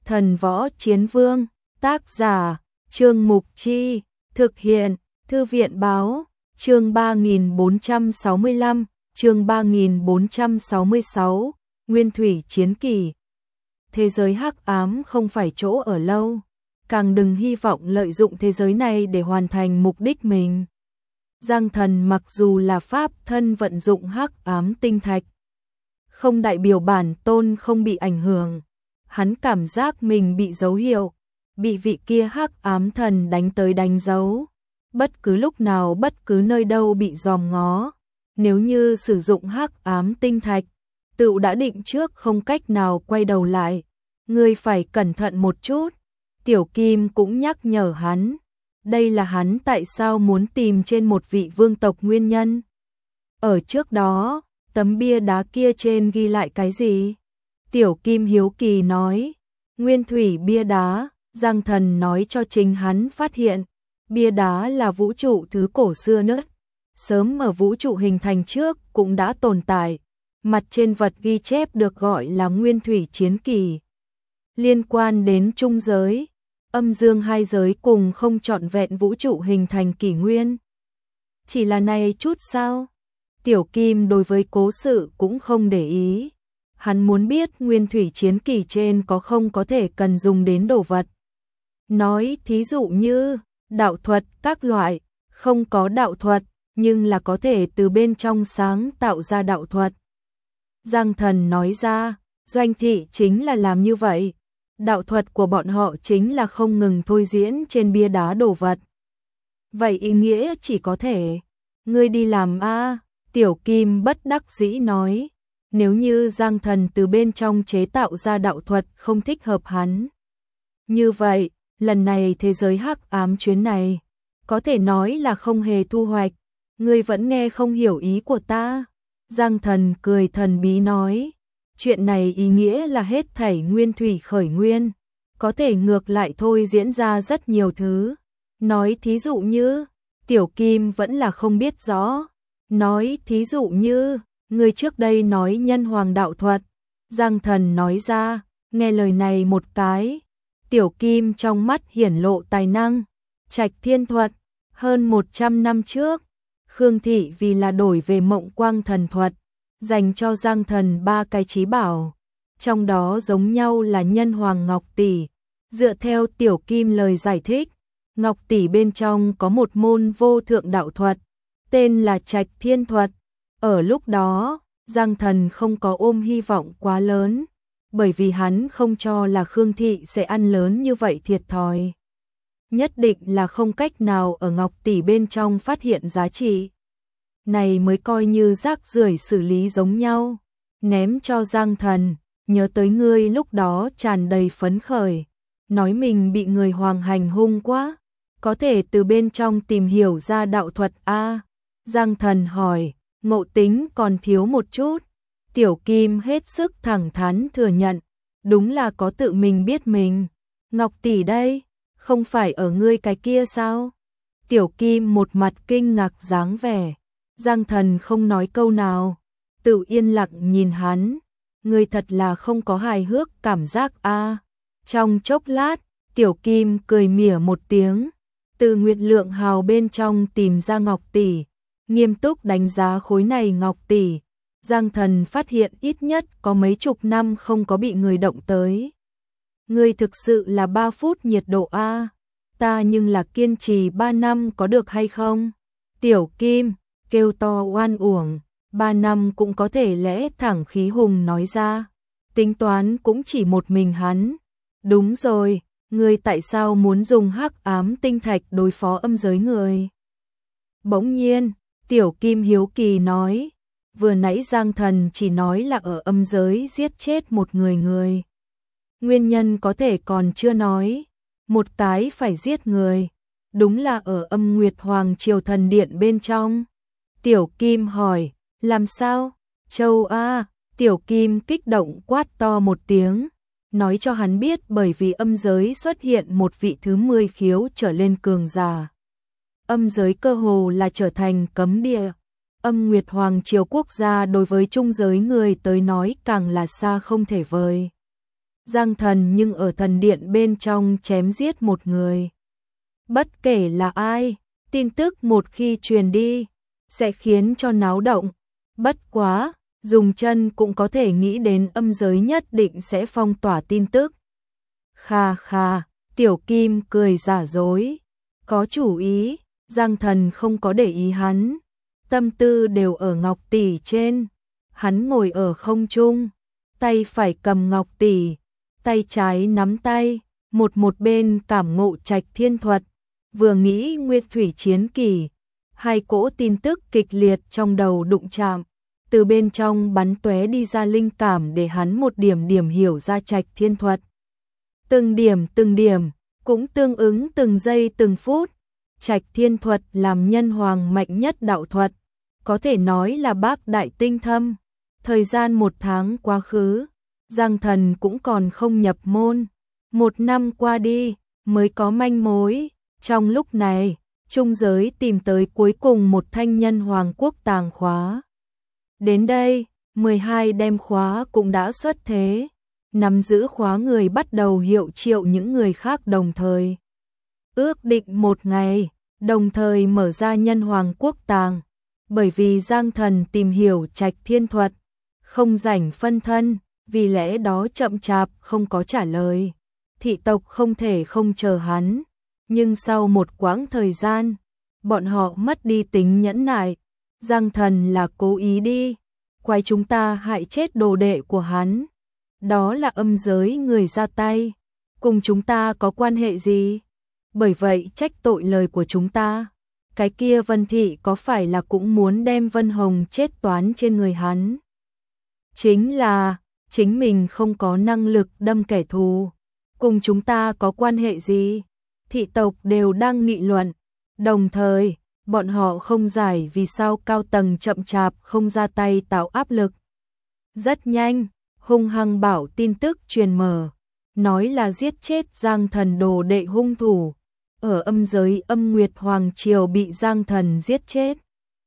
Thần Võ Chiến Vương, tác giả, Trương Mục Chi, thực hiện, Thư viện Báo, chương 3465, chương 3466, Nguyên Thủy Chiến Kỳ. Thế giới hắc ám không phải chỗ ở lâu, càng đừng hy vọng lợi dụng thế giới này để hoàn thành mục đích mình. Giang Thần mặc dù là pháp thân vận dụng hắc ám tinh thạch, không đại biểu bản tôn không bị ảnh hưởng. Hắn cảm giác mình bị dấu hiệu, bị vị kia hắc ám thần đánh tới đánh dấu. Bất cứ lúc nào, bất cứ nơi đâu bị dòm ngó. Nếu như sử dụng hắc ám tinh thạch, tự đã định trước không cách nào quay đầu lại. Ngươi phải cẩn thận một chút. Tiểu Kim cũng nhắc nhở hắn. Đây là hắn tại sao muốn tìm trên một vị vương tộc nguyên nhân. Ở trước đó, tấm bia đá kia trên ghi lại cái gì? Tiểu Kim hiếu kỳ nói. Nguyên thủy bia đá. Giang Thần nói cho chính hắn phát hiện. Bia đá là vũ trụ thứ cổ xưa nhất. Sớm ở vũ trụ hình thành trước cũng đã tồn tại. Mặt trên vật ghi chép được gọi là Nguyên Thủy Chiến Kỳ. Liên quan đến trung giới, âm dương hai giới cùng không trọn vẹn vũ trụ hình thành kỷ nguyên. Chỉ là này chút sao? Tiểu Kim đối với cố sự cũng không để ý. Hắn muốn biết Nguyên Thủy Chiến Kỳ trên có không có thể cần dùng đến đồ vật. Nói thí dụ như đạo thuật các loại, không có đạo thuật, nhưng là có thể từ bên trong sáng tạo ra đạo thuật. Giang Thần nói ra, Doanh Thị chính là làm như vậy. Đạo thuật của bọn họ chính là không ngừng thôi diễn trên bia đá đồ vật. Vậy ý nghĩa chỉ có thể, ngươi đi làm a. Tiểu Kim bất đắc dĩ nói, nếu như Giang Thần từ bên trong chế tạo ra đạo thuật không thích hợp hắn. Như vậy, lần này thế giới hắc ám chuyến này, có thể nói là không hề thu hoạch. Ngươi vẫn nghe không hiểu ý của ta. Giang Thần cười thần bí nói, chuyện này ý nghĩa là hết thảy nguyên thủy khởi nguyên, có thể ngược lại thôi diễn ra rất nhiều thứ. Nói thí dụ như, Tiểu Kim vẫn là không biết rõ. Nói thí dụ như, người trước đây nói nhân hoàng đạo thuật. Giang Thần nói ra, nghe lời này một cái. Tiểu Kim trong mắt hiển lộ tài năng. Trạch Thiên thuật, hơn 100 năm trước, Khương Thị vì là đổi về Mộng Quang thần thuật, dành cho Giang Thần 3 cái chí bảo. Trong đó giống nhau là nhân hoàng Ngọc Tỷ. Dựa theo Tiểu Kim lời giải thích, Ngọc Tỷ bên trong có một môn vô thượng đạo thuật, tên là Trạch Thiên thuật. Ở lúc đó, Giang Thần không có ôm hy vọng quá lớn, bởi vì hắn không cho là Khương Thị sẽ ăn lớn như vậy thiệt thòi. Nhất định là không cách nào ở Ngọc Tỷ bên trong phát hiện giá trị. Này mới coi như rác rưởi xử lý giống nhau. Ném cho Giang Thần, nhớ tới ngươi lúc đó tràn đầy phấn khởi. Nói mình bị người hoàng hành hung quá. Có thể từ bên trong tìm hiểu ra đạo thuật a? Giang Thần hỏi, ngộ tính còn thiếu một chút. Tiểu Kim hết sức thẳng thắn thừa nhận. Đúng là có tự mình biết mình. Ngọc Tỷ đây, không phải ở ngươi cái kia sao? Tiểu Kim một mặt kinh ngạc dáng vẻ. Giang Thần không nói câu nào, tự yên lặng nhìn hắn. Ngươi thật là không có hài hước cảm giác a. Trong chốc lát, Tiểu Kim cười mỉa một tiếng, từ Nguyệt Lượng Hào bên trong tìm ra Ngọc Tỷ, nghiêm túc đánh giá khối này Ngọc Tỷ. Giang Thần phát hiện ít nhất có mấy chục năm không có bị người động tới. Ngươi thực sự là 3 phút nhiệt độ a. Ta nhưng là kiên trì 3 năm có được hay không? Tiểu Kim kêu to oan uổng, 3 năm cũng có thể lẽ thẳng khí hùng nói ra. Tính toán cũng chỉ một mình hắn. Đúng rồi, ngươi tại sao muốn dùng hắc ám tinh thạch đối phó âm giới người? Bỗng nhiên, Tiểu Kim hiếu kỳ nói, vừa nãy Giang Thần chỉ nói là ở âm giới giết chết một người. Nguyên nhân có thể còn chưa nói, một cái phải giết người, đúng là ở âm Nguyệt Hoàng Triều Thần Điện bên trong. Tiểu Kim hỏi, làm sao? Châu a. Tiểu Kim kích động quát to một tiếng, nói cho hắn biết bởi vì âm giới xuất hiện một vị thứ 10 khiếu trở lên cường giả. Âm giới cơ hồ là trở thành cấm địa. Âm Nguyệt Hoàng Triều quốc gia đối với trung giới người tới nói càng là xa không thể vời. Giang Thần nhưng ở thần điện bên trong chém giết một người. Bất kể là ai, tin tức một khi truyền đi, sẽ khiến cho náo động. Bất quá, dùng chân cũng có thể nghĩ đến âm giới nhất định sẽ phong tỏa tin tức. Kha kha, Tiểu Kim cười giả dối. Có chủ ý, Giang Thần không có để ý hắn. Tâm tư đều ở ngọc tỷ trên. Hắn ngồi ở không trung, tay phải cầm ngọc tỷ, tay trái nắm tay, một bên cảm ngộ trạch thiên thuật. Vừa nghĩ Nguyên Thủy Chiến Kỳ, hai cỗ tin tức kịch liệt trong đầu đụng chạm, từ bên trong bắn tóe đi ra linh cảm để hắn một điểm điểm hiểu ra trạch thiên thuật. Từng điểm, cũng tương ứng từng giây từng phút. Trạch thiên thuật làm nhân hoàng mạnh nhất đạo thuật, có thể nói là bác đại tinh thâm. Thời gian 1 tháng quá khứ, Giang Thần cũng còn không nhập môn. 1 năm qua đi, mới có manh mối. Trong lúc này, trung giới tìm tới cuối cùng một thanh nhân hoàng quốc tàng khóa. Đến đây, 12 đem khóa cũng đã xuất thế. Nắm giữ khóa người bắt đầu hiệu triệu những người khác đồng thời. Ước định 1 ngày, đồng thời mở ra nhân hoàng quốc tàng. Bởi vì Giang Thần tìm hiểu trạch thiên thuật, không rảnh phân thân, vì lẽ đó chậm chạp không có trả lời. Thị tộc không thể không chờ hắn, nhưng sau một quãng thời gian, bọn họ mất đi tính nhẫn nại. Giang Thần là cố ý đi, quái chúng ta hại chết đồ đệ của hắn. Đó là âm giới người ra tay, cùng chúng ta có quan hệ gì? Bởi vậy trách tội lời của chúng ta. Cái kia Vân Thị có phải là cũng muốn đem Vân Hồng chết toán trên người hắn? Chính là, chính mình không có năng lực đâm kẻ thù. Cùng chúng ta có quan hệ gì? Thị tộc đều đang nghị luận. Đồng thời, bọn họ không giải vì sao cao tầng chậm chạp không ra tay tạo áp lực. Rất nhanh, hung hăng bảo tin tức truyền mở, nói là giết chết Giang Thần đồ đệ hung thủ. Ở âm giới Âm Nguyệt Hoàng Triều bị Giang Thần giết chết.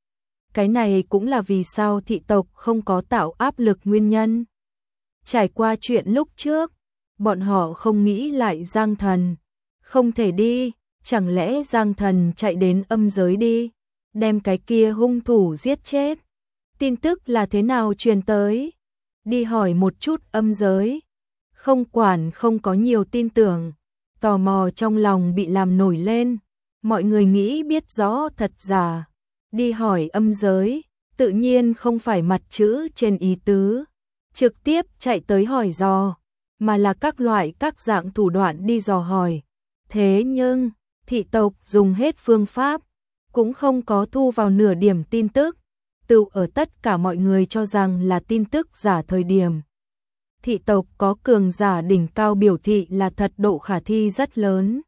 Cái này cũng là vì sao thị tộc không có tạo áp lực nguyên nhân. Trải qua chuyện lúc trước, bọn họ không nghĩ lại Giang Thần. Không thể đi, chẳng lẽ Giang Thần chạy đến âm giới đi, đem cái kia hung thủ giết chết. Tin tức là thế nào truyền tới? Đi hỏi một chút âm giới. Không quản không có nhiều tin tưởng. Tò mò trong lòng bị làm nổi lên, mọi người nghĩ biết rõ thật giả. Đi hỏi âm giới, tự nhiên không phải mặt chữ trên ý tứ, trực tiếp chạy tới hỏi dò, mà là các loại các dạng thủ đoạn đi dò hỏi. Thế nhưng, thị tộc dùng hết phương pháp, cũng không có thu vào nửa điểm tin tức, tự ở tất cả mọi người cho rằng là tin tức giả thời điểm. Thị tộc có cường giả đỉnh cao biểu thị là thật độ khả thi rất lớn.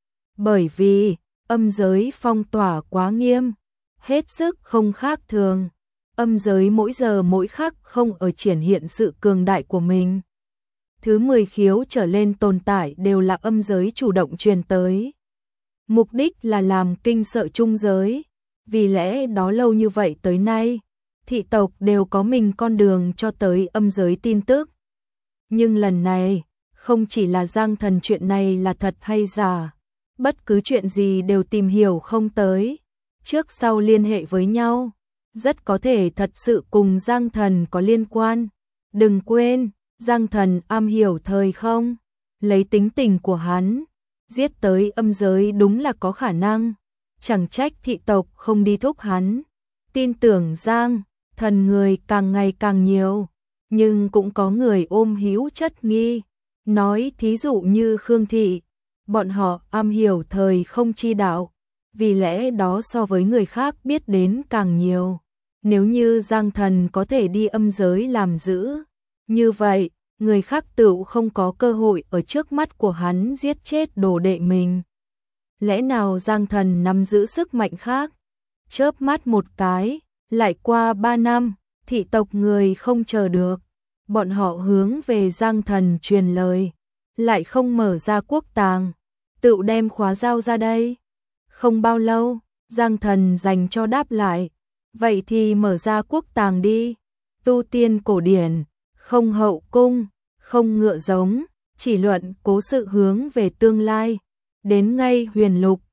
Bởi vì, âm giới phong tỏa quá nghiêm, hết sức không khác thường. Âm giới mỗi giờ mỗi khắc không ở triển hiện sự cường đại của mình. Thứ 10 khiếu trở lên tồn tại đều là âm giới chủ động truyền tới. Mục đích là làm kinh sợ trung giới. Vì lẽ đó lâu như vậy tới nay, thị tộc đều có mình con đường cho tới âm giới tin tức. Nhưng lần này, không chỉ là Giang Thần chuyện này là thật hay giả, bất cứ chuyện gì đều tìm hiểu không tới, trước sau liên hệ với nhau, rất có thể thật sự cùng Giang Thần có liên quan. Đừng quên, Giang Thần am hiểu thời không, lấy tính tình của hắn, giết tới âm giới đúng là có khả năng, chẳng trách thị tộc không đi thúc hắn. Tin tưởng Giang Thần người càng ngày càng nhiều. Nhưng cũng có người ôm hữu chất nghi, nói thí dụ như Khương Thị, bọn họ am hiểu thời không chi đạo, vì lẽ đó so với người khác biết đến càng nhiều. Nếu như Giang Thần có thể đi âm giới làm giữ, như vậy, người khác tựu không có cơ hội ở trước mắt của hắn giết chết đồ đệ mình. Lẽ nào Giang Thần nắm giữ sức mạnh khác? Chớp mắt một cái, lại qua 3 năm. Thị tộc người không chờ được, bọn họ hướng về Giang Thần truyền lời, lại không mở ra quốc tàng, tự đem khóa giao ra đây. Không bao lâu, Giang Thần dành cho đáp lại, vậy thì mở ra quốc tàng đi. Tu tiên cổ điển, không hậu cung, không ngựa giống, chỉ luận cố sự hướng về tương lai. Đến ngay huyền lục,